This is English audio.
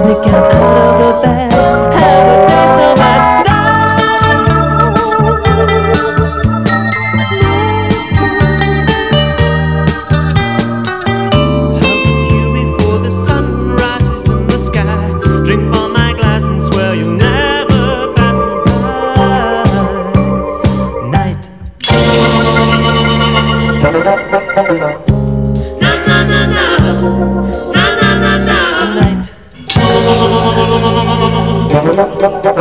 Sneak out of the bed, have a taste of my How's a view before the sun rises in the sky? Drink from my glass and swear you'll never pass me by. Night. Na na na na, na na na na. Night.